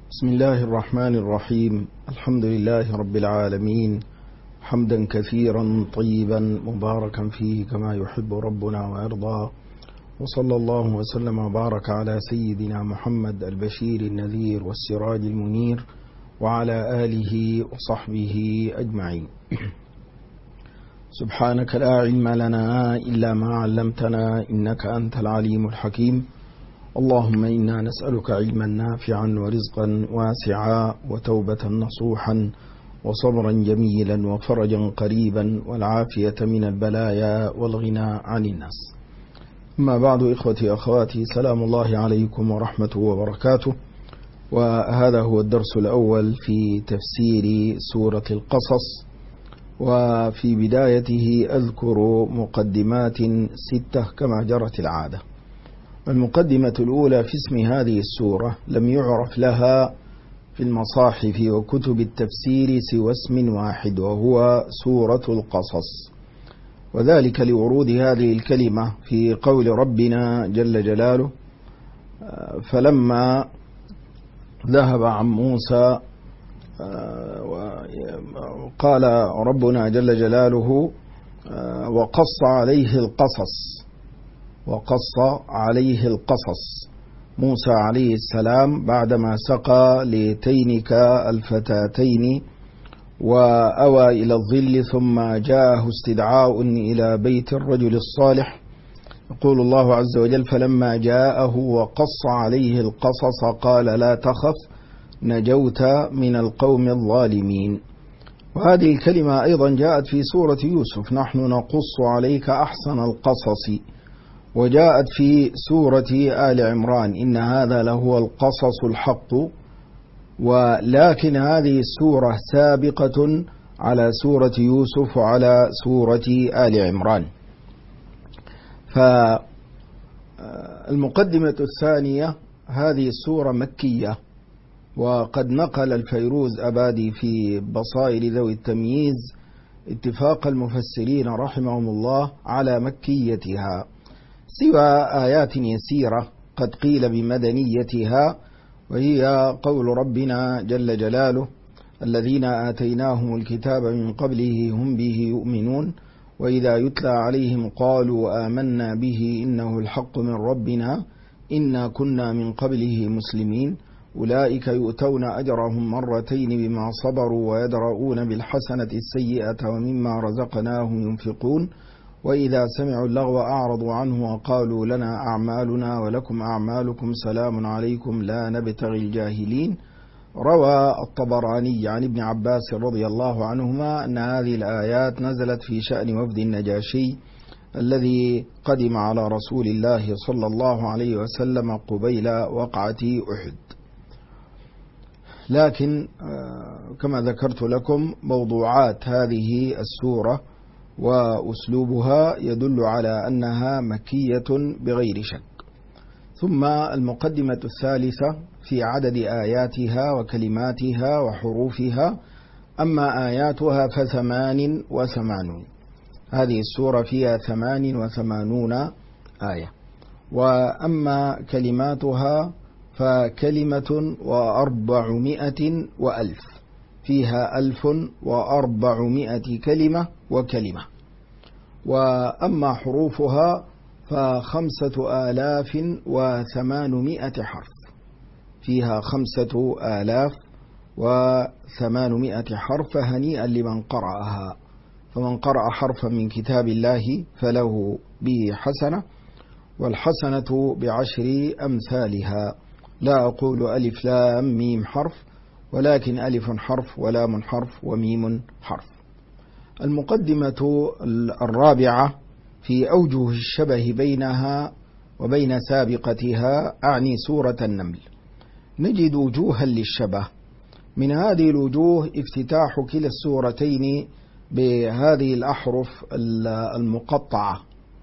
بسم الله الرحمن الرحيم. الحمد لله رب العالمين، حمدا كثيرا طيبا مباركا فيه كما يحب ربنا ويرضى، وصلى الله وسلم وبارك على سيدنا محمد البشير النذير والسراج المنير وعلى آله وصحبه أجمعين. سبحانك لا علم لنا إلا ما علمتنا إنك أنت العليم الحكيم. اللهم إنا نسألك علما نافعا ورزقا واسعا وتوبة نصوحا وصبرا جميلا وفرجا قريبا والعافية من البلايا والغنى عن الناس. أما بعد، إخوتي أخواتي، سلام الله عليكم ورحمته وبركاته. وهذا هو الدرس الأول في تفسير سورة القصص، وفي بدايته أذكر مقدمات 6 كما جرت العادة. المقدمة الأولى في اسم هذه السورة لم يعرف لها في المصاحف وكتب التفسير سوى اسم واحد، وهو سورة القصص، وذلك لورود هذه الكلمة في قول ربنا جل جلاله: فلما ذهب عن موسى قال ربنا جل جلاله: وقص عليه القصص موسى عليه السلام بعدما سقى لتينك الفتاتين وأوى إلى الظل، ثم جاءه استدعاء إلى بيت الرجل الصالح. يقول الله عز وجل: فلما جاءه وقص عليه القصص قال لا تخف نجوت من القوم الظالمين. وهذه الكلمة أيضا جاءت في سورة يوسف: نحن نقص عليك أحسن القصص، وجاءت في سورة آل عمران: إن هذا لهو القصص الحق. ولكن هذه السورة سابقة على سورة يوسف وعلى سورة آل عمران. فالمقدمة الثانية: هذه السورة مكية، وقد نقل الفيروز أبادي في بصائر ذوي التمييز اتفاق المفسرين رحمهم الله على مكيتها، سوى آيات يسيرة قد قيل بمدنيتها، وهي قول ربنا جل جلاله: الذين آتيناهم الكتاب من قبله هم به يؤمنون وإذا يتلى عليهم قالوا آمنا به إنه الحق من ربنا إنا كنا من قبله مسلمين أولئك يؤتون أجرهم مرتين بما صبروا ويدرؤون بالحسنة السيئة ومما رزقناهم ينفقون وإذا سمعوا اللغو أعرضوا عنه وقالوا لنا أعمالنا ولكم أعمالكم سلام عليكم لا نبتغي الجاهلين. روى الطبراني عن ابن عباس رضي الله عنهما أن هذه الآيات نزلت في شأن وفد النجاشي الذي قدم على رسول الله صلى الله عليه وسلم قبيل وقعة أحد. لكن كما ذكرت لكم، موضوعات هذه السورة وأسلوبها يدل على أنها مكية بغير شك. ثم المقدمة الثالثة في عدد آياتها وكلماتها وحروفها. أما آياتها ف88، هذه السورة فيها 88 آية. وأما كلماتها فكلمة 400 وألف، فيها 1400 كلمة وكلمة. وأما حروفها ف5800 حرف، فيها 5800 حرف. هنيئا لمن قرأها، فمن قرأ حرفا من كتاب الله فله به حسنة، والحسنة ب10 أمثالها. لا أقول ألف لام ميم حرف، ولكن ألف حرف ولام حرف وميم حرف. المقدمة الرابعة في أوجه الشبه بينها وبين سابقتها، أعني سورة النمل. نجد وجوها للشبه. من هذه الوجوه افتتاح كلا السورتين بهذه الأحرف المقطعة،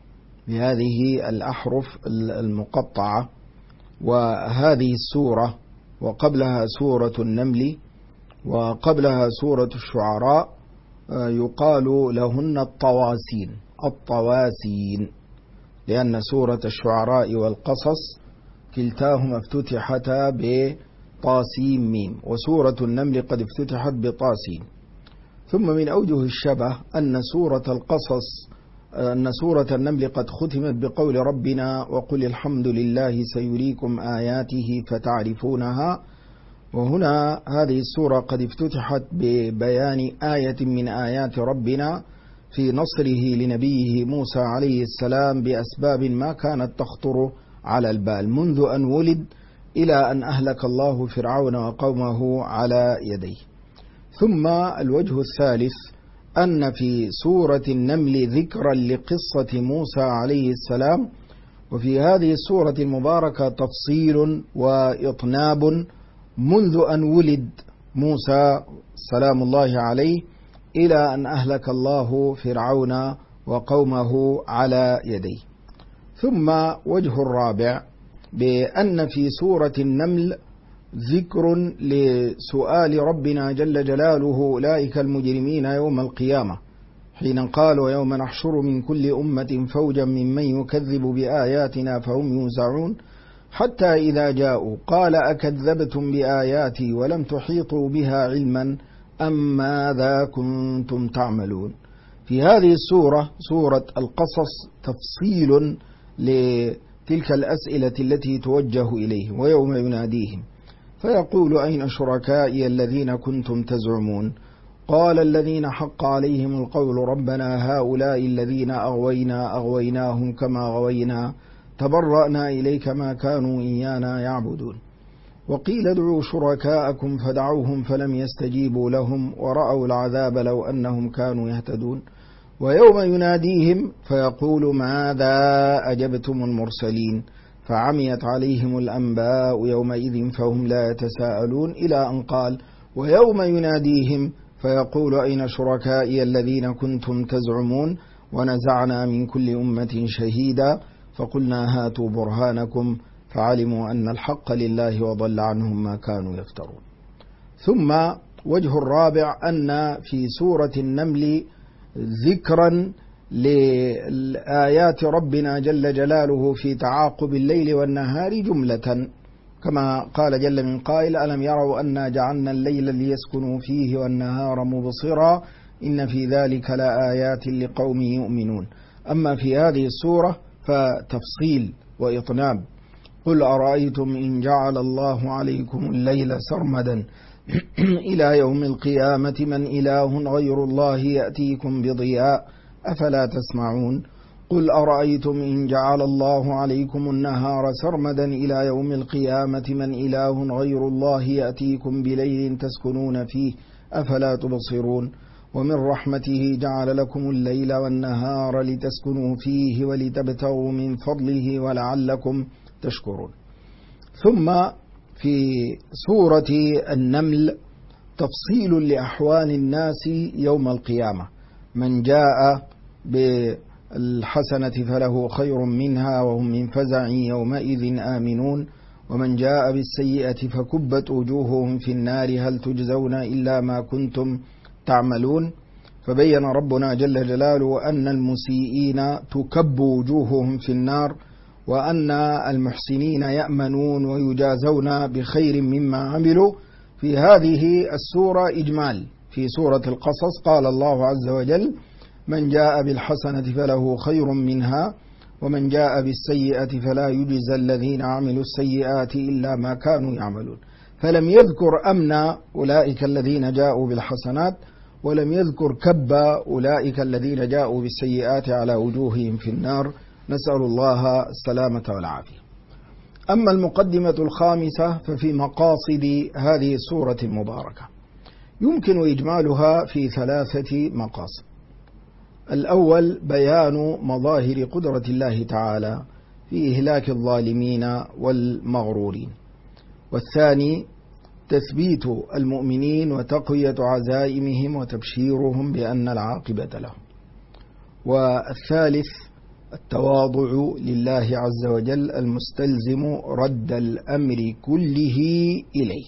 وهذه السورة وقبلها سورة النمل وقبلها سورة الشعراء يقال لهن الطواسين، لأن سورة الشعراء والقصص كلتاهما افتتحتا طاسيم ميم، وسورة النمل قد افتتحت بطاسين. ثم من أوجه الشبه أن سورة النمل قد ختمت بقول ربنا وقل الحمد لله سيريكم آياته فتعرفونها، وهنا هذه السورة قد افتتحت ببيان آية من آيات ربنا في نصره لنبيه موسى عليه السلام بأسباب ما كانت تخطر على البال منذ أن ولد إلى أن أهلك الله فرعون وقومه على يديه. ثم الوجه الثالث أن في سورة النمل ذكرا لقصة موسى عليه السلام، وفي هذه السورة المباركة تفصيل وإطناب منذ أن ولد موسى سلام الله عليه إلى أن أهلك الله فرعون وقومه على يديه. ثم وجه الرابع بأن في سورة النمل ذكر لسؤال ربنا جل جلاله أولئك المجرمين يوم القيامة حين قال ويوم نحشر من كل أمة فوجا ممن يكذب بآياتنا فهم يوزعون حتى إذا جاءوا قال أكذبتم بآياتي ولم تحيطوا بها علما أم ماذا كنتم تعملون. في هذه السورة سورة القصص تفصيل لتلك الأسئلة التي توجه إليه ويوم يناديهم فيقول أين شركائي الذين كنتم تزعمون قال الذين حق عليهم القول ربنا هؤلاء الذين أغويناهم كما غوينا تبرأنا إليك ما كانوا إيانا يعبدون. وقيل ادعوا شركاءكم فدعوهم فلم يستجيبوا لهم ورأوا العذاب لو أنهم كانوا يهتدون. ويوم يناديهم فيقول ماذا أجبتم المرسلين فعميت عليهم الأنباء يومئذ فهم لا يتساءلون إلى أن قال ويوم يناديهم فيقول أين شركائي الذين كنتم تزعمون ونزعنا من كل أمة شهيدا فقلنا هاتوا برهانكم فعلموا أن الحق لله وضل عنهم ما كانوا يفترون. ثم وجه الرابع أن في سورة النمل ذكرا لآيات ربنا جل جلاله في تعاقب الليل والنهار جملة كما قال جل من قائل ألم يروا أنا جعلنا الليل ليسكنوا فيه والنهار مبصرا إن في ذلك لآيات لقوم يؤمنون. أما في هذه السورة فتفصيل وإطناب قل أرأيتم إن جعل الله عليكم الليل سرمدا إلى يوم القيامة من إله غير الله يأتيكم بضياء أفلا تسمعون قل أرأيتم إن جعل الله عليكم النهار سرمدا إلى يوم القيامة من إله غير الله يأتيكم بليل تسكنون فيه أفلا تبصرون ومن رحمته جعل لكم الليل والنهار لتسكنوا فيه ولتبتغوا من فضله ولعلكم تشكرون. ثم في سورة النمل تفصيل لأحوال الناس يوم القيامة من جاء بالحسنة فله خير منها وهم من فزع يومئذ آمنون ومن جاء بالسيئة فكبت وجوههم في النار هل تجزون إلا ما كنتم تعملون. فبين ربنا جل جلاله أن المسيئين تكب وجوههم في النار وأن المحسنين يأمنون ويجازون بخير مما عملوا. في هذه السورة إجمال في سورة القصص قال الله عز وجل من جاء بالحسنة فله خير منها ومن جاء بالسيئة فلا يجزى الذين عملوا السيئات إلا ما كانوا يعملون. فلم يذكر أمن أولئك الذين جاءوا بالحسنات ولم يذكر كب أولئك الذين جاءوا بالسيئات على وجوههم في النار نسأل الله السلامة والعافية. أما المقدمة الخامسة ففي مقاصد هذه السورة المباركة يمكن إجمالها في 3 مقاصد. الأول بيان مظاهر قدرة الله تعالى في إهلاك الظالمين والمغرورين، والثاني تثبيت المؤمنين وتقوية عزائمهم وتبشيرهم بأن العاقبة لهم، والثالث التواضع لله عز وجل المستلزم رد الأمر كله إليه.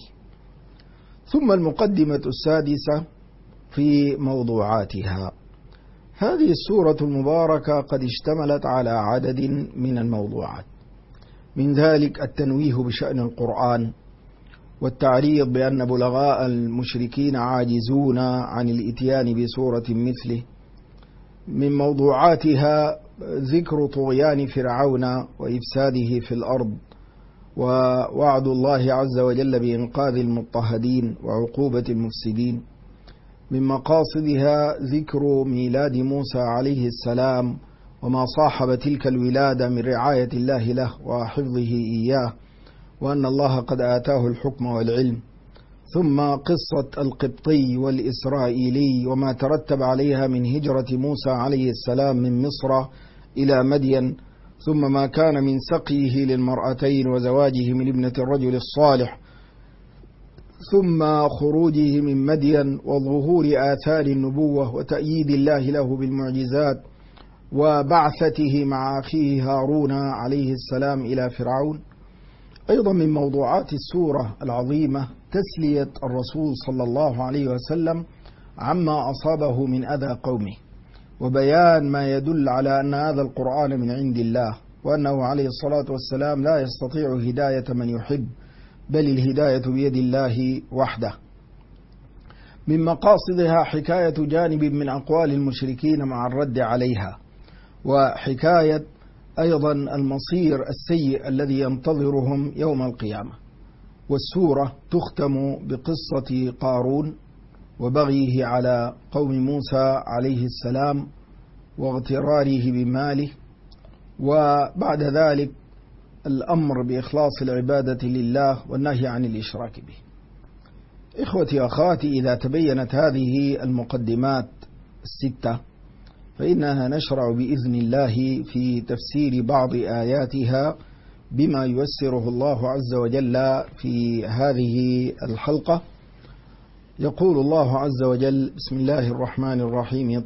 ثم المقدمة السادسة في موضوعاتها. هذه السورة المباركة قد اشتملت على عدد من الموضوعات، من ذلك التنويه بشأن القرآن والتعريض بأن بلغاء المشركين عاجزون عن الإتيان بسورة مثله. من موضوعاتها ذكر طغيان فرعون وإفساده في الأرض، ووعد الله عز وجل بإنقاذ المضطهدين وعقوبة المفسدين. من مقاصدها ذكر ميلاد موسى عليه السلام وما صاحب تلك الولادة من رعاية الله له وحفظه إياه، وأن الله قد آتاه الحكم والعلم. ثم قصة القبطي والإسرائيلي وما ترتب عليها من هجرة موسى عليه السلام من مصر إلى مدين، ثم ما كان من سقيه للمرأتين وزواجه من ابنة الرجل الصالح، ثم خروجه من مدين وظهور آثار النبوة وتأييد الله له بالمعجزات، وبعثته مع أخيه هارون عليه السلام إلى فرعون. أيضا من موضوعات السورة العظيمة تسلية الرسول صلى الله عليه وسلم عما أصابه من أذى قومه، وبيان ما يدل على أن هذا القرآن من عند الله، وأنه عليه الصلاة والسلام لا يستطيع هداية من يحب، بل الهداية بيد الله وحده. من مقاصدها حكاية جانب من أقوال المشركين مع الرد عليها، وحكاية أيضا المصير السيء الذي ينتظرهم يوم القيامة. والسورة تختم بقصة قارون وبغيه على قوم موسى عليه السلام واغتراره بماله، وبعد ذلك الأمر بإخلاص العبادة لله والنهي عن الإشراك به. إخوتي أخواتي، إذا تبينت هذه المقدمات الستة فإنها نشرع بإذن الله في تفسير بعض آياتها بما ييسره الله عز وجل في هذه الحلقة. يقول الله عز وجل: بسم الله الرحمن الرحيم،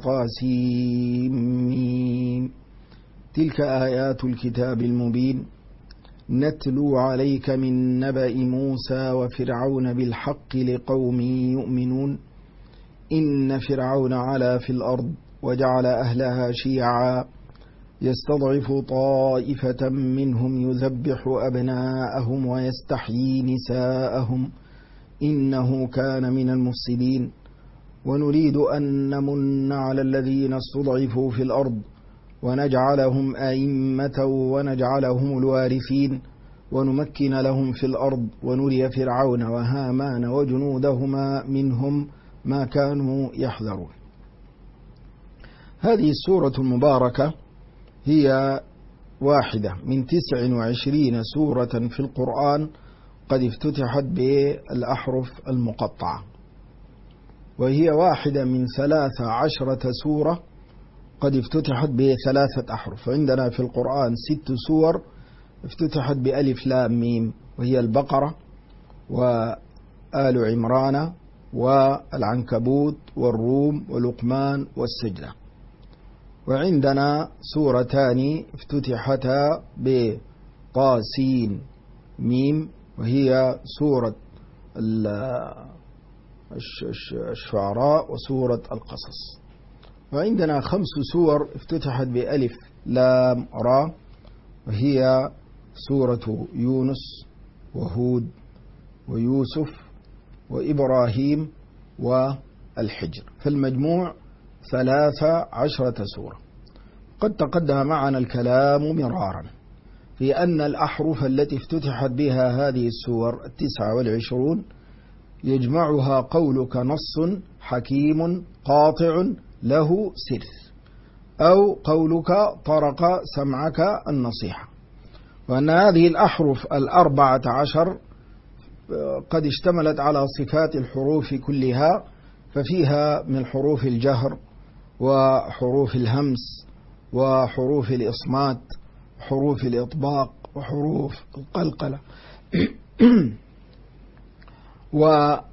طاسيم، تلك آيات الكتاب المبين، نتلو عليك من نبأ موسى وفرعون بالحق لقوم يؤمنون، إن فرعون علا في الأرض وجعل أهلها شيعا يستضعف طائفة منهم يذبح أبناءهم ويستحيي نساءهم إنه كان من المفسدين، ونريد أن نمن على الذين استضعفوا في الأرض ونجعلهم أئمة ونجعلهم الوارثين ونمكن لهم في الأرض ونري فرعون وهامان وجنودهما منهم ما كانوا يحذرون. هذه السورة المباركة هي واحدة من 29 سورة في القرآن قد افتتحت بالأحرف المقطعة، وهي واحدة من 13 سورة قد افتتحت ب3 أحرف. عندنا في القرآن 6 سور افتتحت بألف لام ميم، وهي البقرة وآل عمران والعنكبوت والروم ولقمان والسجدة. وعندنا سورتان افتتحتا بطاسين ميم، وهي سورة الشعراء وسورة القصص. وعندنا 5 سور افتتحت بألف لام را، وهي سورة يونس وهود ويوسف وإبراهيم والحجر، فالمجموع 13 سورة. قد تقدم معنا الكلام مرارا في أن الأحرف التي افتتحت بها هذه السور 29 يجمعها قولك نص حكيم قاطع له سر، أو قولك طرق سمعك النصيحة. وأن هذه الأحرف 14 قد اشتملت على صفات الحروف كلها، ففيها من حروف الجهر وحروف الهمس وحروف الإصمات وحروف الإطباق وحروف القلقلة. وهذه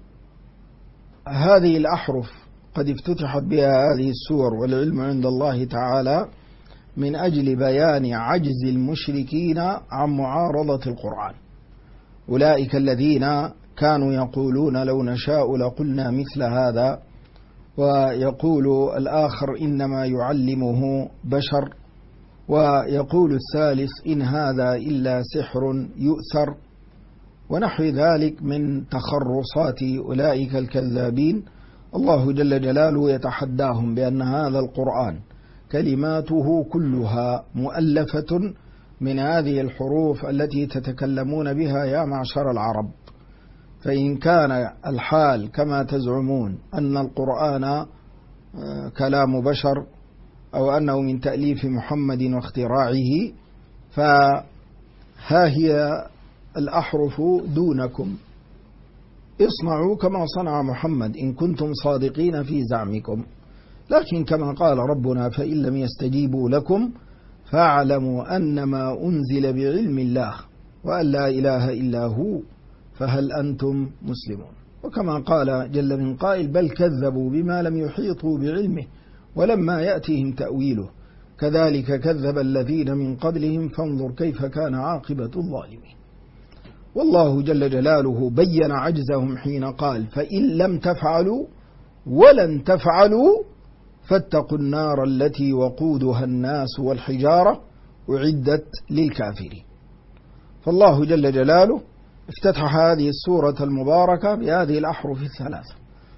الأحرف قد افتتحت بها هذه السور، والعلم عند الله تعالى، من أجل بيان عجز المشركين عن معارضة القرآن. أولئك الذين كانوا يقولون لو نشاء لقلنا مثل هذا، ويقول الآخر إنما يعلمه بشر، ويقول الثالث إن هذا إلا سحر يؤثر، ونحو ذلك من تخرصات أولئك الكذابين. الله جل جلاله يتحداهم بأن هذا القرآن كلماته كلها مؤلفة من هذه الحروف التي تتكلمون بها يا معشر العرب. فإن كان الحال كما تزعمون أن القرآن كلام بشر أو أنه من تأليف محمد واختراعه، فها هي الأحرف دونكم، اصنعوا كما صنع محمد إن كنتم صادقين في زعمكم. لكن كما قال ربنا: فإن لم يستجيبوا لكم فاعلموا أنما أنزل بعلم الله وأن لا إله إلا هو فهل أنتم مسلمون. وكما قال جل من قائل: بل كذبوا بما لم يحيطوا بعلمه ولما يأتيهم تأويله كذلك كذب الذين من قبلهم فانظر كيف كان عاقبة الظالمين. والله جل جلاله بين عجزهم حين قال: فإن لم تفعلوا ولن تفعلوا فاتقوا النار التي وقودها الناس والحجارة أعدت للكافرين. فالله جل جلاله افتتح هذه السورة المباركة بهذه الأحرف الثلاثة: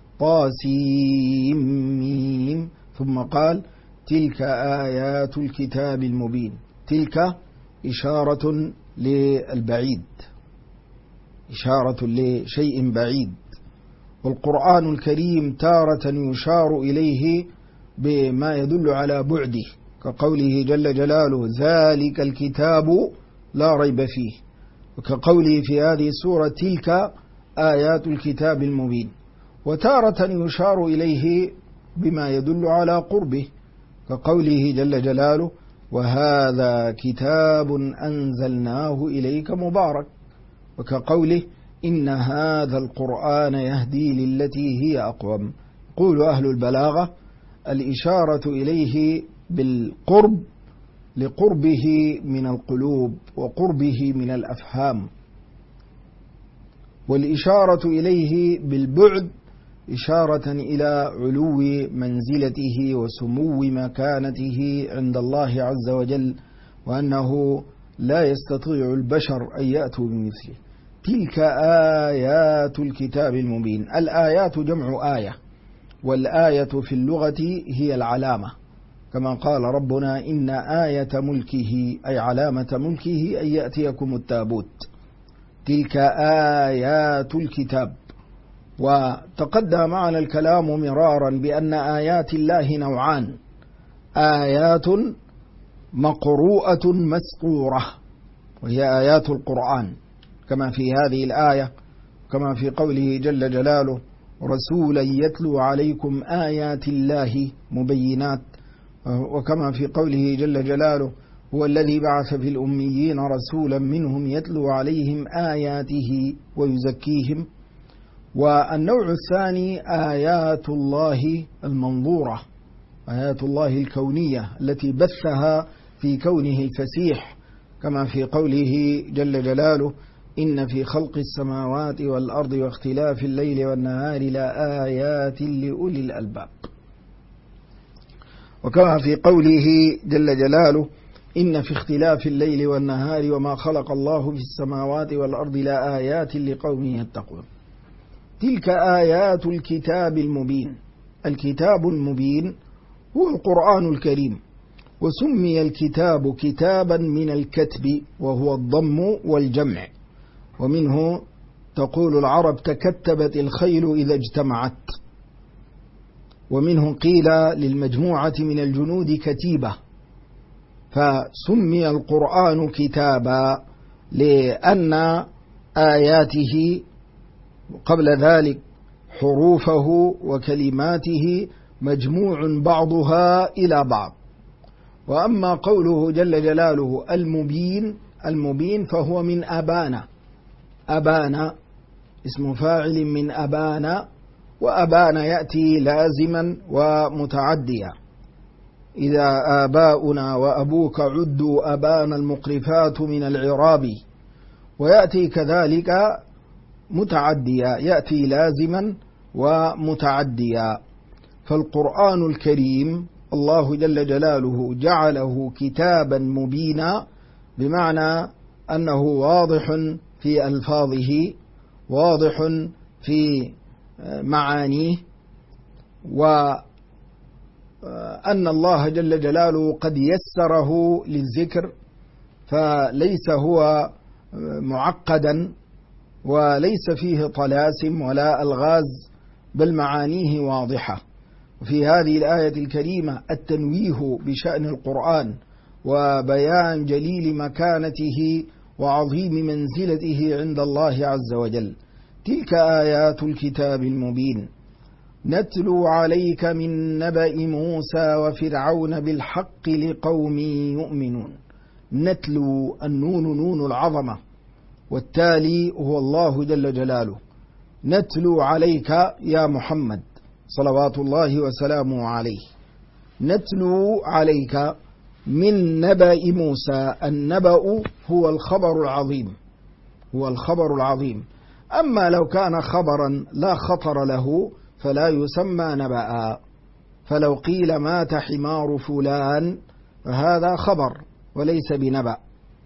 طاسيم، ثم قال: تلك آيات الكتاب المبين. تلك إشارة للبعيد، إشارة لشيء بعيد. والقرآن الكريم تارة يشار إليه بما يدل على بعده، كقوله جل جلاله: ذلك الكتاب لا ريب فيه، وكقوله في هذه السورة: تلك آيات الكتاب المبين. وتارة يشار إليه بما يدل على قربه، كقوله جل جلاله: وهذا كتاب أنزلناه إليك مبارك، وكقوله: إن هذا القرآن يهدي للتي هي أقوم. قول أهل البلاغة: الإشارة إليه بالقرب لقربه من القلوب وقربه من الأفهام، والإشارة إليه بالبعد إشارة إلى علو منزلته وسمو مكانته عند الله عز وجل، وأنه لا يستطيع البشر أن يأتوا بمثله. تلك آيات الكتاب المبين. الآيات جمع آية، والآية في اللغة هي العلامة، كما قال ربنا: إن آية ملكه أي علامة ملكه أن يأتيكم التابوت. تلك آيات الكتاب. وتقدم معنا الكلام مرارا بأن آيات الله نوعان: آيات مقروءة مسطورة، وهي آيات القرآن كما في هذه الآية، كما في قوله جل جلاله: رسولا يتلو عليكم آيات الله مبينات، وكما في قوله جل جلاله: هو الذي بعث في الأميين رسولا منهم يتلو عليهم آياته ويزكيهم. والنوع الثاني آيات الله المنظورة، آيات الله الكونية التي بثها في كونه الفسيح، كما في قوله جل جلاله: إن في خلق السماوات والأرض واختلاف الليل والنهار لآيات لأولي الألباب. وكما في قوله جل جلاله: إن في اختلاف الليل والنهار وما خلق الله في السماوات والأرض لآيات لقوم يتقون. تلك آيات الكتاب المبين. الكتاب المبين هو القرآن الكريم، وسمي الكتاب كتابا من الكتب وهو الضم والجمع، ومنه تقول العرب: تكتبت الخيل إذا اجتمعت. ومنه قيل للمجموعة من الجنود كتيبة. فسمي القرآن كتابا لأن آياته قبل ذلك حروفه وكلماته مجموع بعضها إلى بعض. وأما قوله جل جلاله المبين فهو من أبانا. أبانا اسم فاعل من أبانا، وأبانا يأتي لازما ومتعديا: إذا آباؤنا وأبوك عدوا أبانا المقرفات من العراب. ويأتي كذلك متعديا، يأتي لازما ومتعديا. فالقرآن الكريم الله جل جلاله جعله كتابا مبينا، بمعنى أنه واضح في ألفاظه، واضح في معانيه، وأن الله جل جلاله قد يسره للذكر، فليس هو معقدا وليس فيه طلاسم ولا ألغاز، بل معانيه واضحة. وفي هذه الآية الكريمة التنويه بشأن القرآن وبيان جليل مكانته وعظيم منزلته عند الله عز وجل. تلك آيات الكتاب المبين نتلو عليك من نبأ موسى وفرعون بالحق لقوم يؤمنون. نتلو، النون نون العظمة، والتالي هو الله جل جلاله. نتلو عليك يا محمد صلوات الله وسلامه عليه، نتلو عليك من نبأ موسى. النبأ هو الخبر العظيم، هو الخبر العظيم. أما لو كان خبرا لا خطر له فلا يسمى نبأ. فلو قيل مات حمار فلان فهذا خبر وليس بنبأ.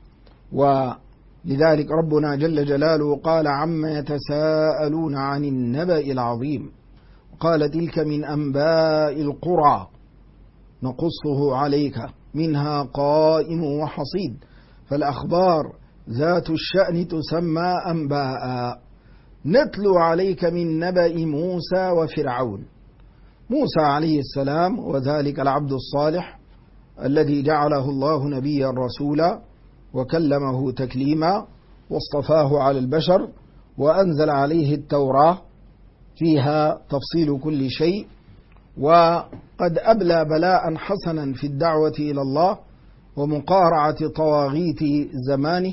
ولذلك ربنا جل جلاله قال عما يتساءلون عن النبأ العظيم، قال تلك من أنباء القرى نقصه عليك منها قائم وحصيد. فالأخبار ذات الشأن تسمى أنباء. نتلو عليك من نبأ موسى وفرعون. موسى عليه السلام وذلك العبد الصالح الذي جعله الله نبيا رسولا وكلمه تكليما واصطفاه على البشر وأنزل عليه التوراة فيها تفصيل كل شيء، وقد أبلى بلاء حسنا في الدعوة إلى الله ومقارعة طواغيت زمانه،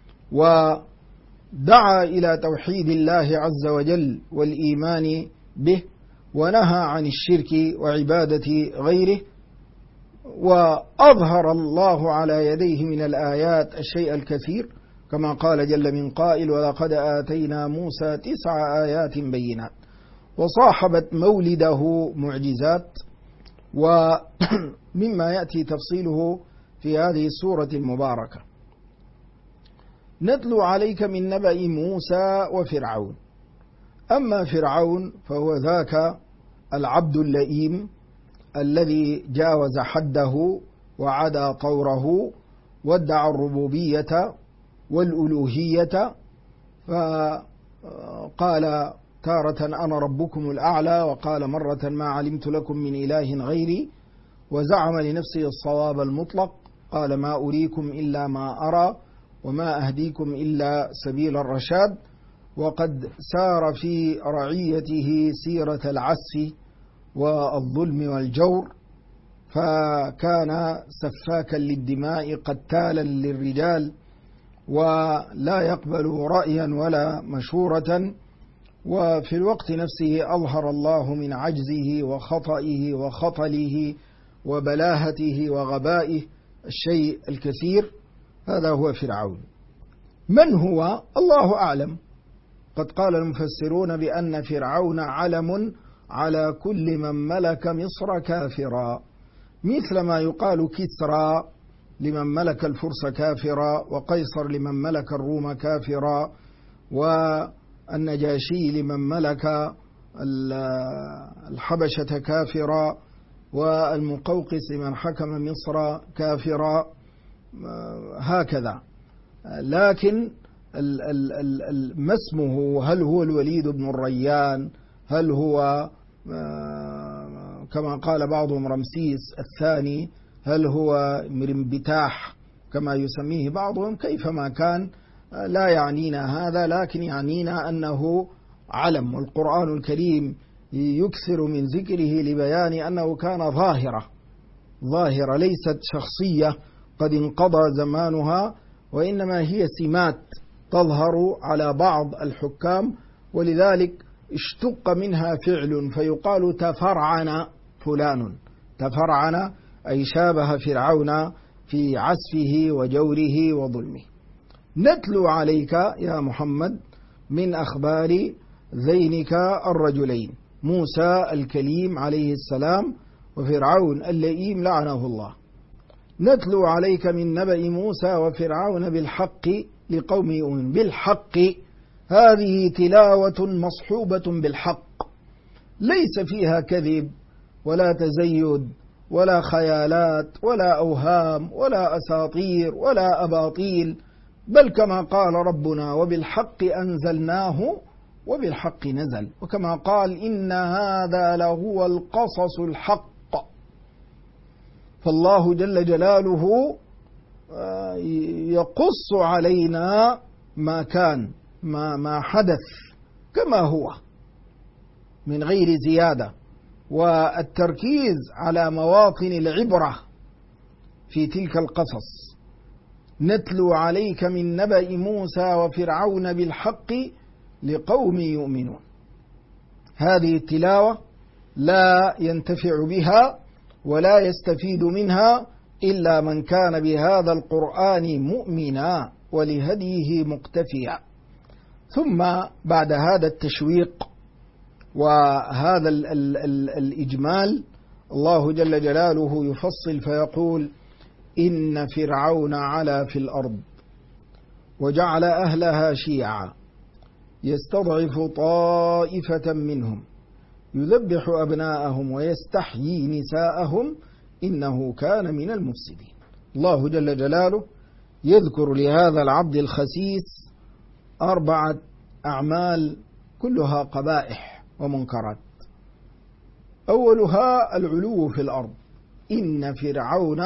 ودعا إلى توحيد الله عز وجل والإيمان به، ونهى عن الشرك وعبادة غيره، وأظهر الله على يديه من الآيات الشيء الكثير كما قال جل من قائل ولقد آتينا موسى 9 آيات بينات. وصاحبت مولده معجزات، ومما يأتي تفصيله في هذه السورة المباركة. نتلو عليك من نبأ موسى وفرعون. أما فرعون فهو ذاك العبد اللئيم الذي جاوز حده وعدا طوره وادعى الربوبية والألوهية، فقال تارة أنا ربكم الأعلى، وقال مرة ما علمت لكم من إله غيري، وزعم لنفسه الصواب المطلق، قال ما أريكم إلا ما أرى وما أهديكم إلا سبيل الرشاد. وقد سار في رعيته سيرة العس والظلم والجور، فكان سفاكا للدماء قتالا للرجال، ولا يقبل رأيا ولا مشورة. وفي الوقت نفسه أظهر الله من عجزه وخطئه وخطله وبلاهته وغبائه الشيء الكثير. هذا هو فرعون. من هو؟ الله أعلم. قد قال المفسرون بأن فرعون علم على كل من ملك مصر كافرا، مثل ما يقال كسرى لمن ملك الفرس كافرا، وقيصر لمن ملك الروم كافرا، والنجاشي لمن ملك الحبشة كافرا، والمقوقس لمن حكم مصر كافرا، هكذا. لكن ما اسمه؟ هل هو الوليد بن الريان؟ هل هو كما قال بعضهم رمسيس الثاني؟ هل هو مرمبتاح كما يسميه بعضهم؟ كيفما كان لا يعنينا هذا، لكن يعنينا أنه علم، والقرآن الكريم يكثر من ذكره لبيان أنه كان ظاهرة ليست شخصية قد انقضى زمانها، وإنما هي سمات تظهر على بعض الحكام، ولذلك اشتق منها فعل فيقال تفرعن فلان. تفرعن أي شابه فرعون في عسفه وجوره وظلمه. نتلو عليك يا محمد من أخبار ذينك الرجلين، موسى الكليم عليه السلام وفرعون اللئيم لعنه الله. نتلو عليك من نبأ موسى وفرعون بالحق لقوم يؤمنون. بالحق، هذه تلاوة مصحوبة بالحق، ليس فيها كذب ولا تزيد ولا خيالات ولا أوهام ولا أساطير ولا أباطيل، بل كما قال ربنا: وبالحق أنزلناه وبالحق نزل، وكما قال: إن هذا لهو القصص الحق. فالله جل جلاله يقص علينا ما كان، ما حدث كما هو من غير زيادة، والتركيز على مواطن العبرة في تلك القصص. نتلو عليك من نبأ موسى وفرعون بالحق لقوم يؤمنون. هذه التلاوة لا ينتفع بها ولا يستفيد منها إلا من كان بهذا القرآن مؤمنا ولهديه مقتفيا. ثم بعد هذا التشويق وهذا الإجمال، الله جل جلاله يفصل فيقول: إن فرعون علا في الأرض وجعل أهلها شيعا يستضعف طائفة منهم يذبح أبناءهم ويستحيي نساءهم إنه كان من المفسدين. الله جل جلاله يذكر لهذا العبد الخسيس 4 أعمال كلها قبائح ومنكرات. أولها العلو في الأرض. إن فرعون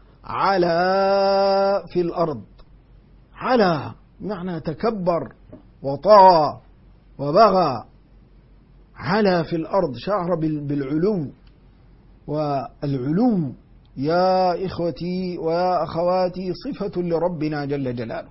علا في الأرض. علا معنى تكبر وطغى وبغى. علا في الأرض، شعر بالعلو. والعلو يا إخوتي ويا أخواتي صفة لربنا جل جلاله،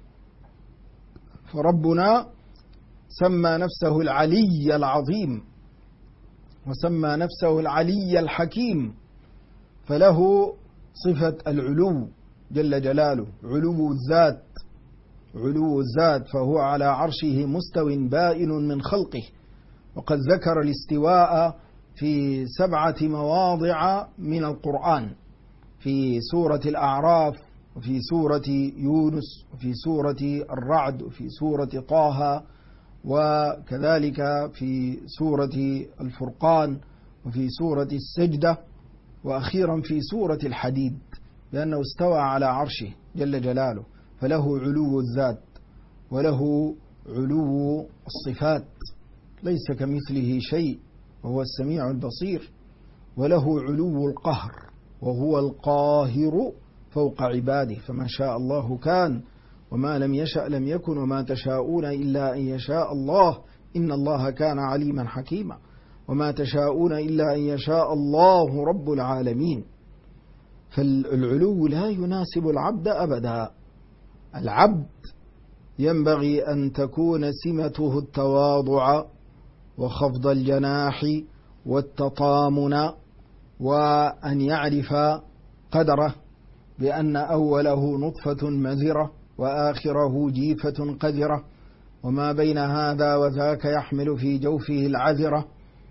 فربنا سمى نفسه العلي العظيم وسمى نفسه العلي الحكيم، فله صفة العلو جل جلاله، علو الذات، علو الذات، فهو على عرشه مستو بائن من خلقه. وقد ذكر الاستواء في 7 مواضع من القرآن، في سورة الأعراف، وفي سورة يونس، وفي سورة الرعد، وفي سورة طه، وكذلك في سورة الفرقان، وفي سورة السجدة، وأخيرا في سورة الحديد، لأنه استوى على عرشه جل جلاله، فله علو الذات وله علو الصفات، ليس كمثله شيء وهو السميع البصير، وله علو القهر وهو القاهر فوق عباده، فما شاء الله كان وما لم يشأ لم يكن وما تشاءون إلا أن يشاء الله إن الله كان عليما حكيما، وما تشاءون إلا أن يشاء الله رب العالمين. فالعلو لا يناسب العبد أبدا. العبد ينبغي أن تكون سمته التواضع وخفض الجناح والتطامن، وأن يعرف قدره بأن أوله نطفة مذرة وآخره جيفة قذرة، وما بين هذا وذاك يحمل في جوفه العذرة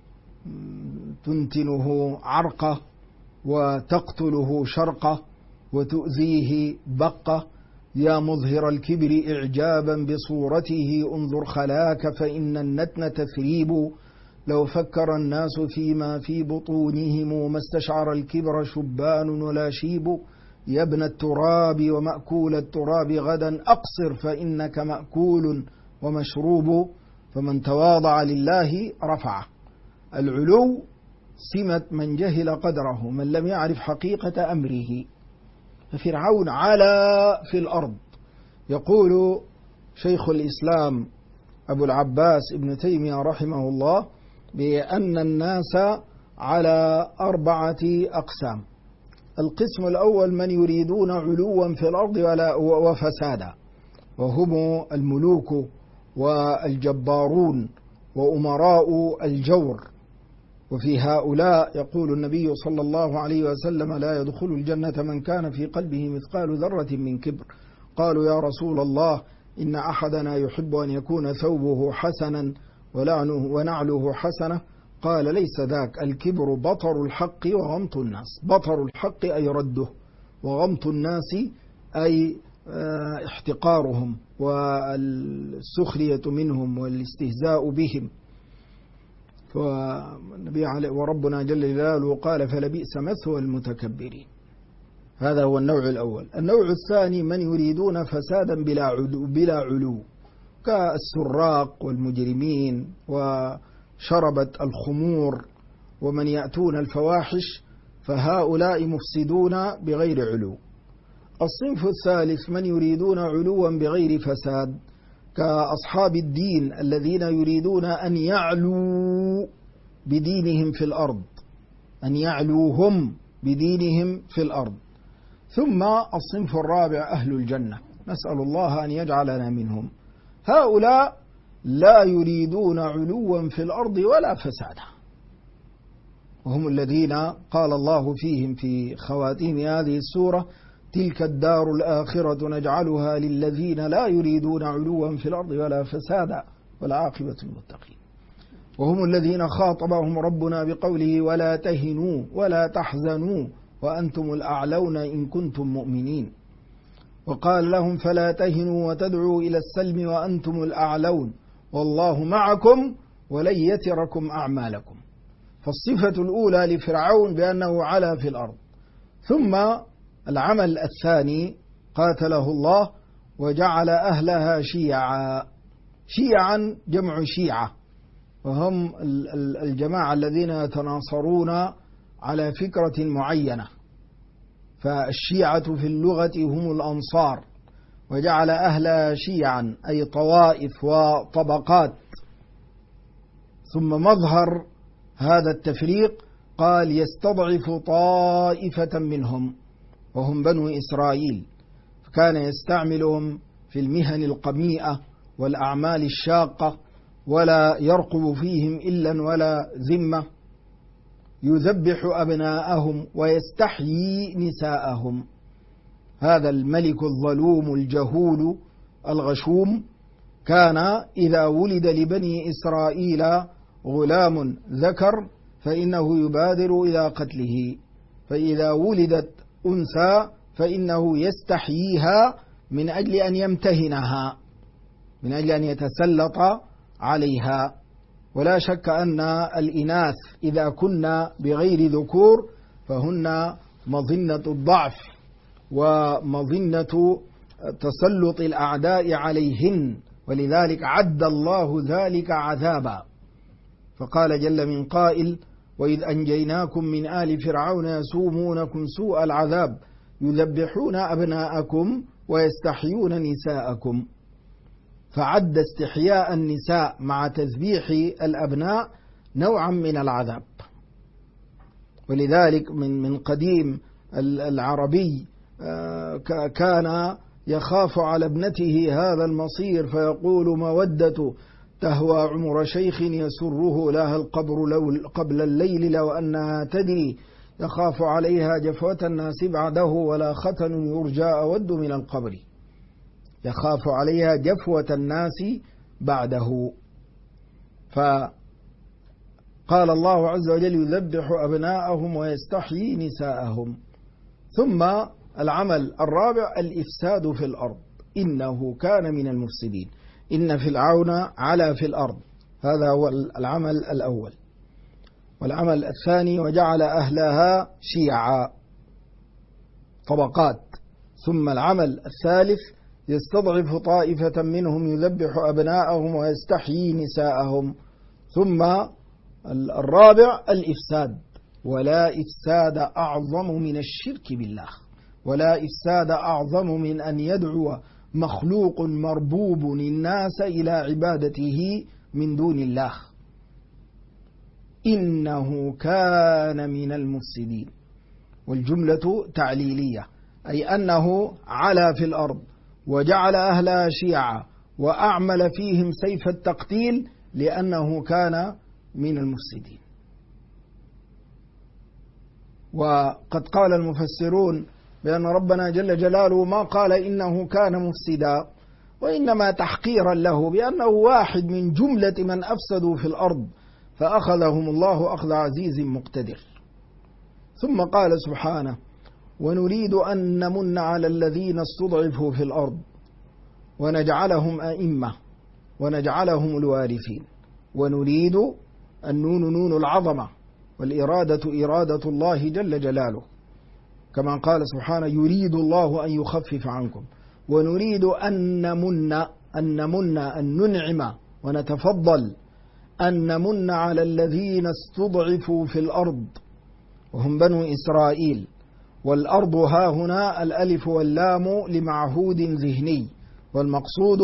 تنتنه عرقة وتقتله شرقة وتؤذيه بقة. يا مظهر الكبر إعجابا بصورته انظر خلاك فإن النتن تثريب، لو فكر الناس فيما في بطونهم ما استشعر الكبر شبان ولا شيب. يا ابن التراب ومأكول التراب غدا أقصر فإنك مأكول ومشروب، فمن تواضع لله رفعه. العلو سمة من جهل قدره، من لم يعرف حقيقة أمره. ففرعون علا في الأرض. يقول شيخ الإسلام أبو العباس ابن تيمية رحمه الله بأن الناس على 4 أقسام. القسم الأول من يريدون علوا في الأرض وفسادا، وهم الملوك والجبارون وأمراء الجور. وفي هؤلاء يقول النبي صلى الله عليه وسلم: لا يدخل الجنة من كان في قلبه مثقال ذرة من كبر. قالوا: يا رسول الله إن أحدنا يحب أن يكون ثوبه حسنا ونعله حسنة. قال: ليس ذاك، الكبر بطر الحق وغمط الناس. بطر الحق أي رده، وغمط الناس أي احتقارهم والسخرية منهم والاستهزاء بهم. وربنا جل جلاله قال فلبئس مثوى المتكبرين. هذا هو النوع الأول. النوع الثاني من يريدون فسادا بلا علو كالسراق والمجرمين وشربة الخمور ومن يأتون الفواحش، فهؤلاء مفسدون بغير علو. الصنف الثالث من يريدون علوا بغير فساد كأصحاب الدين الذين يريدون أن يعلوا بدينهم في الأرض، أن يعلوهم بدينهم في الأرض. ثم الصنف الرابع أهل الجنة، نسأل الله أن يجعلنا منهم. هؤلاء لا يريدون علوا في الأرض ولا فسادا، وهم الذين قال الله فيهم في خواتيم هذه السورة تلك الدار الآخرة نجعلها للذين لا يريدون علوا في الأرض ولا فسادا والعاقبة للمتقين. وهم الذين خاطبهم ربنا بقوله ولا تهنوا ولا تحزنوا وأنتم الأعلون إن كنتم مؤمنين، وقال لهم فلا تهنوا وتدعوا إلى السلم وأنتم الأعلون والله معكم ولن يتركم أعمالكم. فالصفة الأولى لفرعون بأنه علا في الأرض. ثم العمل الثاني قاتله الله وجعل أهلها شيعا. شيعا جمع شيعة، وهم الجماعة الذين يتناصرون على فكرة معينة، فالشيعة في اللغة هم الأنصار. وجعل أهلها شيعا أي طوائف وطبقات. ثم مظهر هذا التفريق قال يستضعف طائفة منهم وهم بنو إسرائيل، فكان يستعملهم في المهن القميئة والأعمال الشاقة ولا يرقب فيهم إلا ولا ذمة، يذبح أبناءهم ويستحيي نساءهم. هذا الملك الظلوم الجهول الغشوم كان إذا ولد لبني إسرائيل غلام ذكر فإنه يبادر إلى قتله، فإذا ولدت أنثى فإنه يستحييها من أجل أن يمتهنها، من أجل أن يتسلط عليها. ولا شك أن الإناث إذا كنا بغير ذكور فهن مظنة الضعف ومظنة تسلط الأعداء عليهن، ولذلك عد الله ذلك عذابا. فقال جل من قائل وإذ أنجيناكم من آل فرعون يسومونكم سوء العذاب يذبحون أبناءكم ويستحيون نساءكم. فعد استحياء النساء مع تذبيح الأبناء نوعا من العذاب. ولذلك من قديم العربي كان يخاف على ابنته هذا المصير فيقول مودة تهوى عمر شيخ يسره لها القبر قبل الليل لو أنها تدري يخاف عليها جفوة الناس بعده ولا ختن يرجى أود من القبر. يخاف عليها جفوة الناس بعده. فقال الله عز وجل يذبح أبناءهم ويستحيي نساءهم. ثم العمل الرابع الإفساد في الأرض، إنه كان من المفسدين. إن فرعون علا في الأرض، هذا هو العمل الأول. والعمل الثاني وجعل أهلها شيعا طبقات. ثم العمل الثالث يستضعف طائفة منهم يذبح أبناءهم ويستحيي نساءهم. ثم الرابع الإفساد، ولا إفساد أعظم من الشرك بالله، ولا إفساد أعظم من أن يدعو مخلوق مربوب الناس إلى عبادته من دون الله. إنه كان من المفسدين، والجملة تعليلية، أي أنه علا في الأرض وجعل أهلها شيعا وأعمل فيهم سيف التقتيل لأنه كان من المفسدين. وقد قال المفسرون بأن ربنا جل جلاله ما قال إنه كان مفسدا، وإنما تحقيرا له بأنه واحد من جملة من أفسدوا في الأرض فأخذهم الله أخذ عزيز مقتدر. ثم قال سبحانه ونريد أن نمن على الذين استضعفوا في الأرض ونجعلهم أئمة ونجعلهم الوارثين. ونريد النون نون العظمة، والإرادة إرادة الله جل جلاله، كما قال سبحانه يريد الله أن يخفف عنكم. ونريد أن نمن أن ننعم ونتفضل، أن نمن على الذين استضعفوا في الأرض وهم بنو إسرائيل. والأرض ها هنا الألف واللام لمعهود ذهني، والمقصود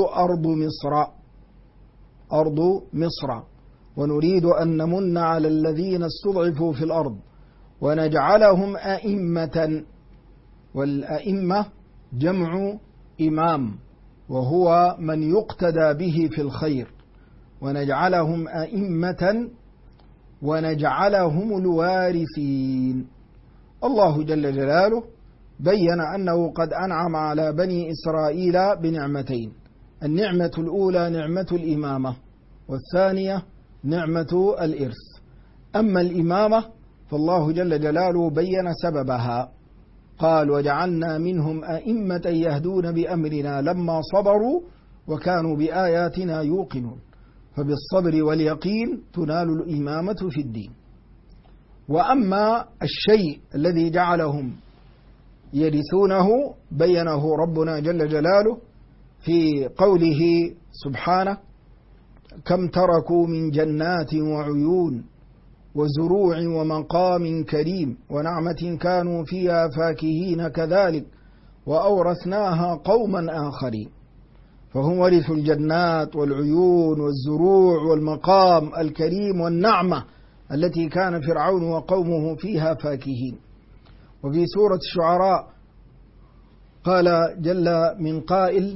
أرض مصر. ونريد أن نمن على الذين استضعفوا في الأرض ونجعلهم أئمة، والأئمة جمع إمام وهو من يقتدى به في الخير. ونجعلهم أئمة ونجعلهم الوارثين. الله جل جلاله بين أنه قد أنعم على بني إسرائيل بنعمتين: النعمة الأولى نعمة الإمامة، والثانية نعمة الإرث. أما الإمامة فالله جل جلاله بين سببها، قال وجعلنا منهم أئمة يهدون بأمرنا لما صبروا وكانوا بآياتنا يوقنون. فبالصبر واليقين تنال الإمامة في الدين. وأما الشيء الذي جعلهم يرثونه بينه ربنا جل جلاله في قوله سبحانه: كم تركوا من جنات وعيون وزروع ومقام كريم ونعمة كانوا فيها فاكهين كذلك وأورثناها قوما آخرين. فهم ورثوا الجنات والعيون والزروع والمقام الكريم والنعمة التي كان فرعون وقومه فيها فاكهين. وفي سورة الشعراء قال جل من قائل: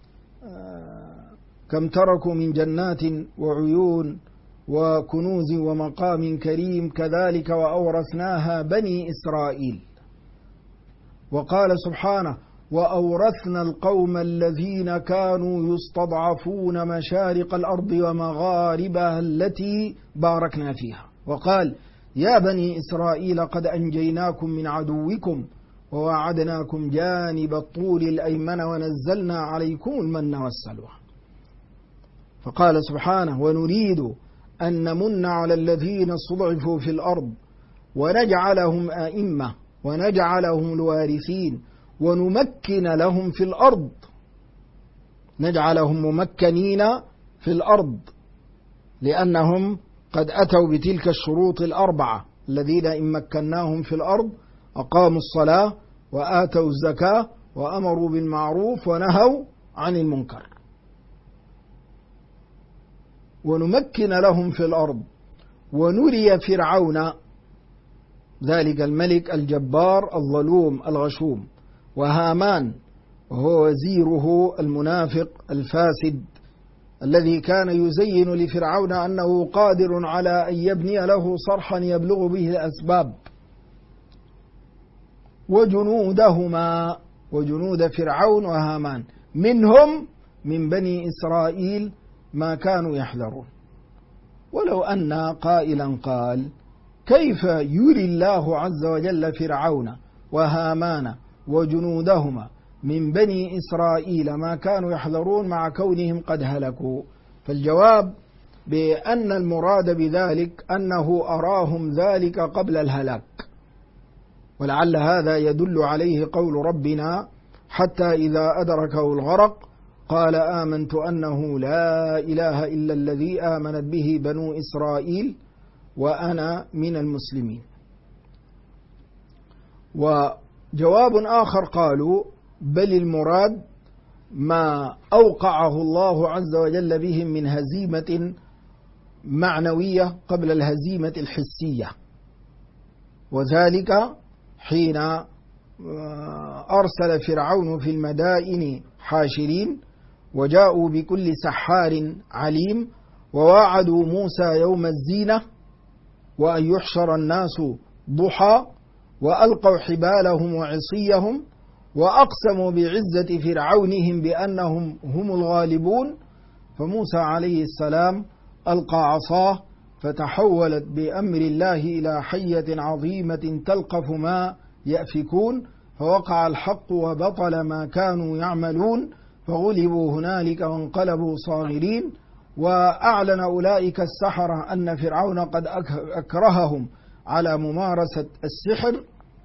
كم تركوا من جنات وعيون وكنوز ومقام كريم كذلك وأورثناها بني إسرائيل. وقال سبحانه: وأورثنا القوم الذين كانوا يستضعفون مشارق الأرض ومغاربها التي باركنا فيها. وقال: يا بني إسرائيل قد أنجيناكم من عدوكم ووعدناكم جانب الطور الأيمن ونزلنا عليكم المن والسلوى. فقال سبحانه: ونريد أن نمن على الذين استضعفوا في الأرض ونجعلهم أئمة ونجعلهم الوارثين ونمكن لهم في الأرض، نجعلهم ممكنين في الأرض لأنهم قد أتوا بتلك الشروط الأربعة: الذين إن مكناهم في الأرض أقاموا الصلاة وآتوا الزكاة وأمروا بالمعروف ونهوا عن المنكر. ونمكن لهم في الأرض ونري فرعون ذلك الملك الجبار الظلوم الغشوم، وهامان وهو وزيره المنافق الفاسد الذي كان يزين لفرعون أنه قادر على أن يبني له صرحا يبلغ به الأسباب، وجنودهما وجنود فرعون وهامان منهم من بني إسرائيل ما كانوا يحذرون. ولو أن قائلا قال: كيف يري الله عز وجل فرعون وهامان وجنودهما من بني إسرائيل ما كانوا يحذرون مع كونهم قد هلكوا؟ فالجواب بأن المراد بذلك أنه أراهم ذلك قبل الهلاك، ولعل هذا يدل عليه قول ربنا: حتى إذا أدركه الغرق قال آمنت أنه لا إله إلا الذي آمنت به بنو إسرائيل وأنا من المسلمين. وجواب آخر قالوا: بل المراد ما أوقعه الله عز وجل بهم من هزيمة معنوية قبل الهزيمة الحسية، وذلك حين أرسل فرعون في المدائن حاشرين وجاءوا بكل سحار عليم وواعدوا موسى يوم الزينة وأن يحشر الناس ضحى وألقوا حبالهم وعصيهم وأقسموا بعزة فرعونهم بأنهم هم الغالبون. فموسى عليه السلام ألقى عصاه فتحولت بأمر الله إلى حية عظيمة تلقف ما يأفكون، فوقع الحق وبطل ما كانوا يعملون فغلبوا هنالك وانقلبوا صاغرين. وأعلن أولئك السحرة أن فرعون قد أكرههم على ممارسة السحر،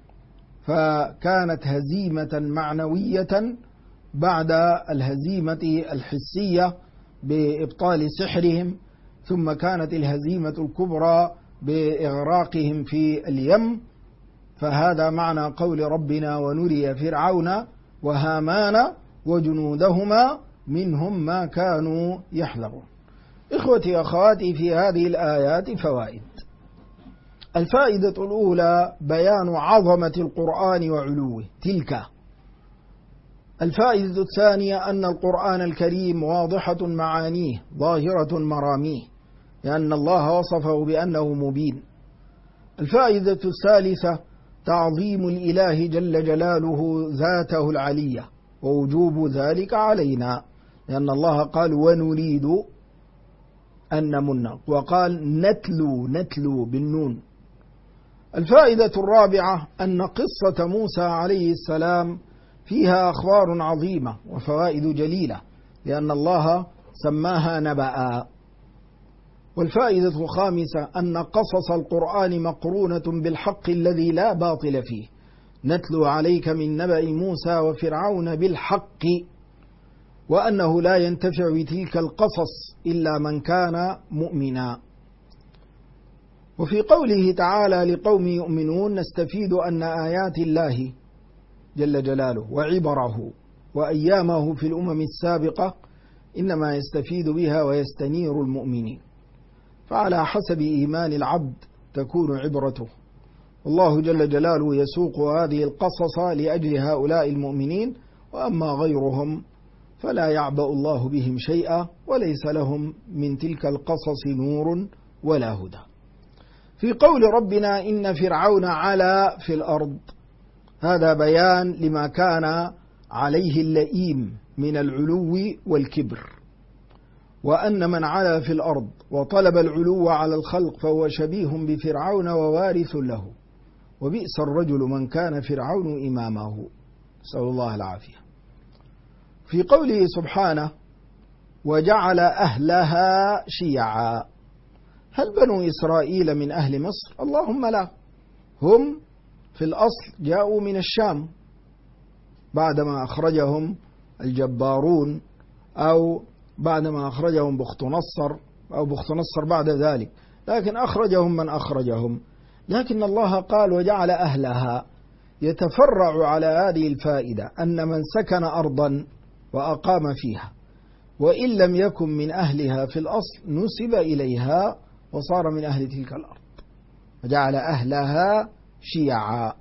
فكانت هزيمة معنوية بعد الهزيمة الحسية بإبطال سحرهم، ثم كانت الهزيمة الكبرى بإغراقهم في اليم. فهذا معنى قول ربنا: ونري فرعون وهامان وجنودهما منهم ما كانوا يحذرون. إخوتي أخواتي، في هذه الآيات فوائد. الفائدة الأولى بيان عظمة القرآن وعلوه تلك. الفائدة الثانية أن القرآن الكريم واضحة معانيه ظاهرة مراميه، لأن الله وصفه بأنه مبين. الفائدة الثالثة تعظيم الإله جل جلاله ذاته العلية ووجوب ذلك علينا، لأن الله قال: ونريد أن نمن، وقال: نتلو بالنون. الفائدة الرابعة أن قصة موسى عليه السلام فيها أخبار عظيمة وفوائد جليلة، لأن الله سماها نبأ. والفائدة الخامسة أن قصص القرآن مقرونة بالحق الذي لا باطل فيه، نتلو عليك من نبأ موسى وفرعون بالحق، وأنه لا ينتفع بتلك القصص إلا من كان مؤمنا. وفي قوله تعالى: لقوم يؤمنون، نستفيد أن آيات الله جل جلاله وعبره وأيامه في الأمم السابقة إنما يستفيد بها ويستنير المؤمنين، فعلى حسب إيمان العبد تكون عبرته. والله جل جلاله يسوق هذه القصص لأجل هؤلاء المؤمنين، وأما غيرهم فلا يعبأ الله بهم شيئا، وليس لهم من تلك القصص نور ولا هدى. في قول ربنا: إن فرعون علا في الأرض، هذا بيان لما كان عليه اللئيم من العلو والكبر، وأن من علا في الأرض وطلب العلو على الخلق فهو شبيه بفرعون ووارث له، وبئس الرجل من كان فرعون إمامه، نسأل الله العافية. في قوله سبحانه: وجعل أهلها شيعا، هل بنو إسرائيل من أهل مصر؟ اللهم لا، هم في الأصل جاءوا من الشام بعدما أخرجهم الجبارون، أو بعدما أخرجهم بختنصر، أو بختنصر بعد ذلك، لكن أخرجهم من أخرجهم. لكن الله قال: وجعل أهلها، يتفرع على هذه الفائدة أن من سكن أرضا وأقام فيها وإن لم يكن من أهلها في الأصل نسب إليها وصار من أهل تلك الأرض، وجعل أهلها شيعا.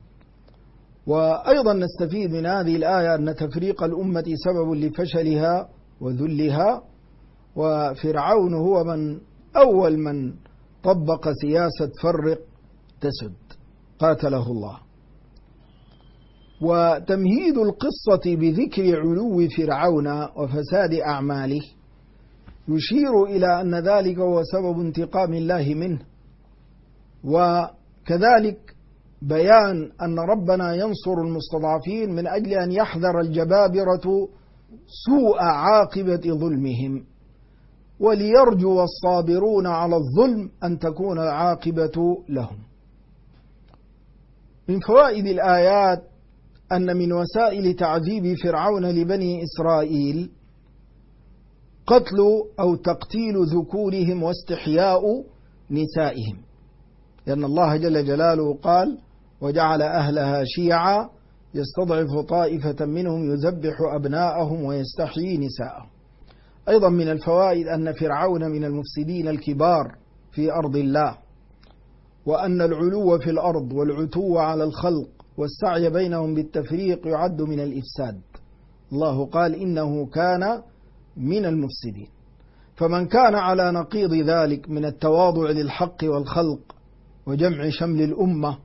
وأيضا نستفيد من هذه الآية أن تفريق الأمة سبب لفشلها وذلها، وفرعون هو أول من طبق سياسة فرق تسد، قاتله الله. وتمهيد القصة بذكر علو فرعون وفساد أعماله يشير إلى أن ذلك هو سبب انتقام الله منه، وكذلك بيان أن ربنا ينصر المستضعفين من أجل أن يحذر الجبابرة سوء عاقبة ظلمهم، وليرجو الصابرون على الظلم أن تكون العاقبة لهم. من فوائد الآيات أن من وسائل تعذيب فرعون لبني إسرائيل قتل أو تقتيل ذكورهم واستحياء نسائهم، لأن الله جل جلاله قال: وجعل أهلها شيعا يستضعف طائفة منهم يذبح أبناءهم ويستحيي نساءهم. أيضا من الفوائد أن فرعون من المفسدين الكبار في أرض الله، وأن العلو في الأرض والعتو على الخلق والسعي بينهم بالتفريق يعد من الإفساد. الله قال: إنه كان من المفسدين. فمن كان على نقيض ذلك من التواضع للحق والخلق وجمع شمل الأمة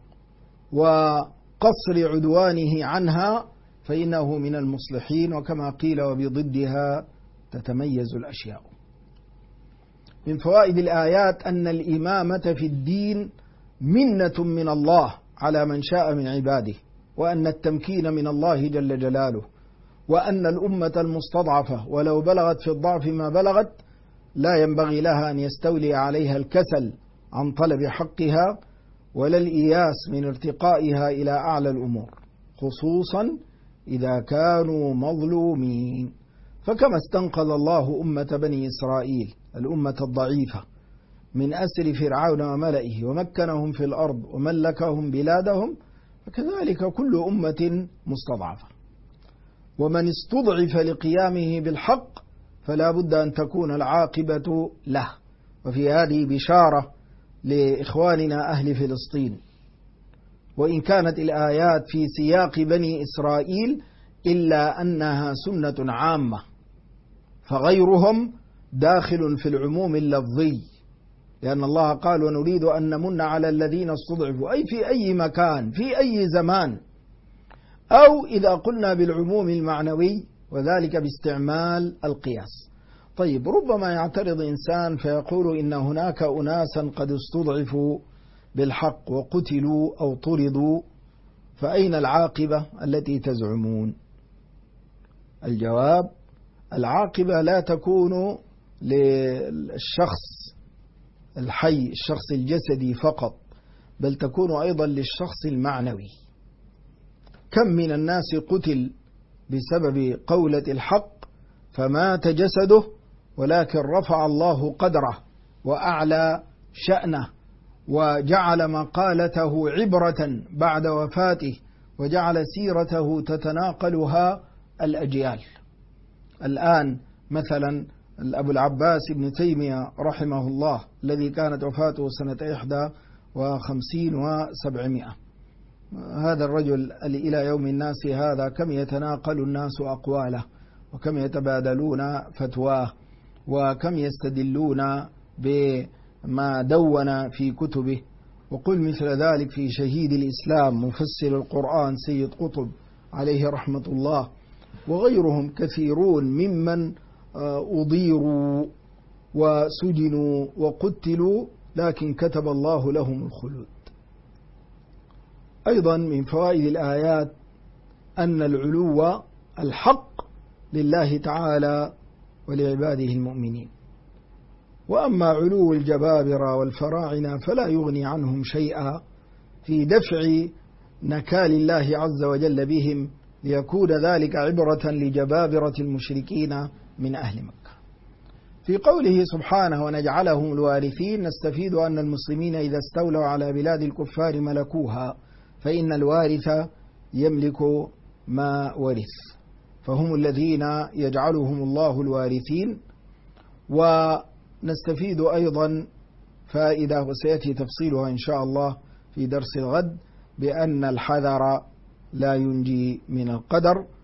وقصر عدوانه عنها فإنه من المصلحين، وكما قيل: وبضدها تتميز الأشياء. من فوائد الآيات أن الإمامة في الدين منة من الله على من شاء من عباده، وأن التمكين من الله جل جلاله، وأن الأمة المستضعفة ولو بلغت في الضعف ما بلغت لا ينبغي لها أن يستولي عليها الكسل عن طلب حقها ولا الإياس من ارتقائها إلى أعلى الأمور، خصوصا إذا كانوا مظلومين. فكما استنقذ الله أمة بني إسرائيل الأمة الضعيفة من أسر فرعون وملئه ومكنهم في الأرض وملكهم بلادهم، فكذلك كل أمة مستضعفة. ومن استضعف لقيامه بالحق فلا بد أن تكون العاقبة له. وفي هذه بشارة لإخواننا أهل فلسطين، وإن كانت الآيات في سياق بني إسرائيل إلا أنها سنة عامة، فغيرهم داخل في العموم اللفظي، لأن الله قال ونريد أن نمن على الذين استضعفوا، أي في أي مكان في أي زمان، أو إذا قلنا بالعموم المعنوي وذلك باستعمال القياس. طيب، ربما يعترض إنسان فيقول إن هناك أناسا قد استضعفوا بالحق وقتلوا أو طردوا، فأين العاقبة التي تزعمون؟ الجواب: العاقبة لا تكون للشخص الحي الشخص الجسدي فقط، بل تكون أيضا للشخص المعنوي. كم من الناس قتل بسبب قولة الحق فمات جسده، ولكن رفع الله قدره وأعلى شأنه وجعل مقالته عبرة بعد وفاته، وجعل سيرته تتناقلها الأجيال. الآن مثلا أبو العباس ابن تيمية رحمه الله الذي كانت وفاته سنة 51 و700، هذا الرجل إلى يوم الناس هذا كم يتناقل الناس أقواله، وكم يتبادلون فتواه، وكم يستدلون بما دون في كتبه. وقل مثل ذلك في شهيد الإسلام مفسر القرآن سيد قطب عليه رحمة الله، وغيرهم كثيرون ممن أضيروا وسجنوا وقتلوا، لكن كتب الله لهم الخلود. أيضا من فوائد الآيات أن العلو الحق لله تعالى ولعباده المؤمنين، وأما علو الجبابرة والفراعنة فلا يغني عنهم شيئا في دفع نكال الله عز وجل بهم، ليكون ذلك عبرة لجبابرة المشركين من أهل مكة. في قوله سبحانه ونجعلهم الوارثين، نستفيد أن المسلمين إذا استولوا على بلاد الكفار ملكوها، فإن الوارث يملك ما ورث، فهم الذين يجعلهم الله الوارثين. ونستفيد أيضا فائدة وسيأتي تفصيلها إن شاء الله في درس الغد، بأن الحذر لا ينجي من القدر،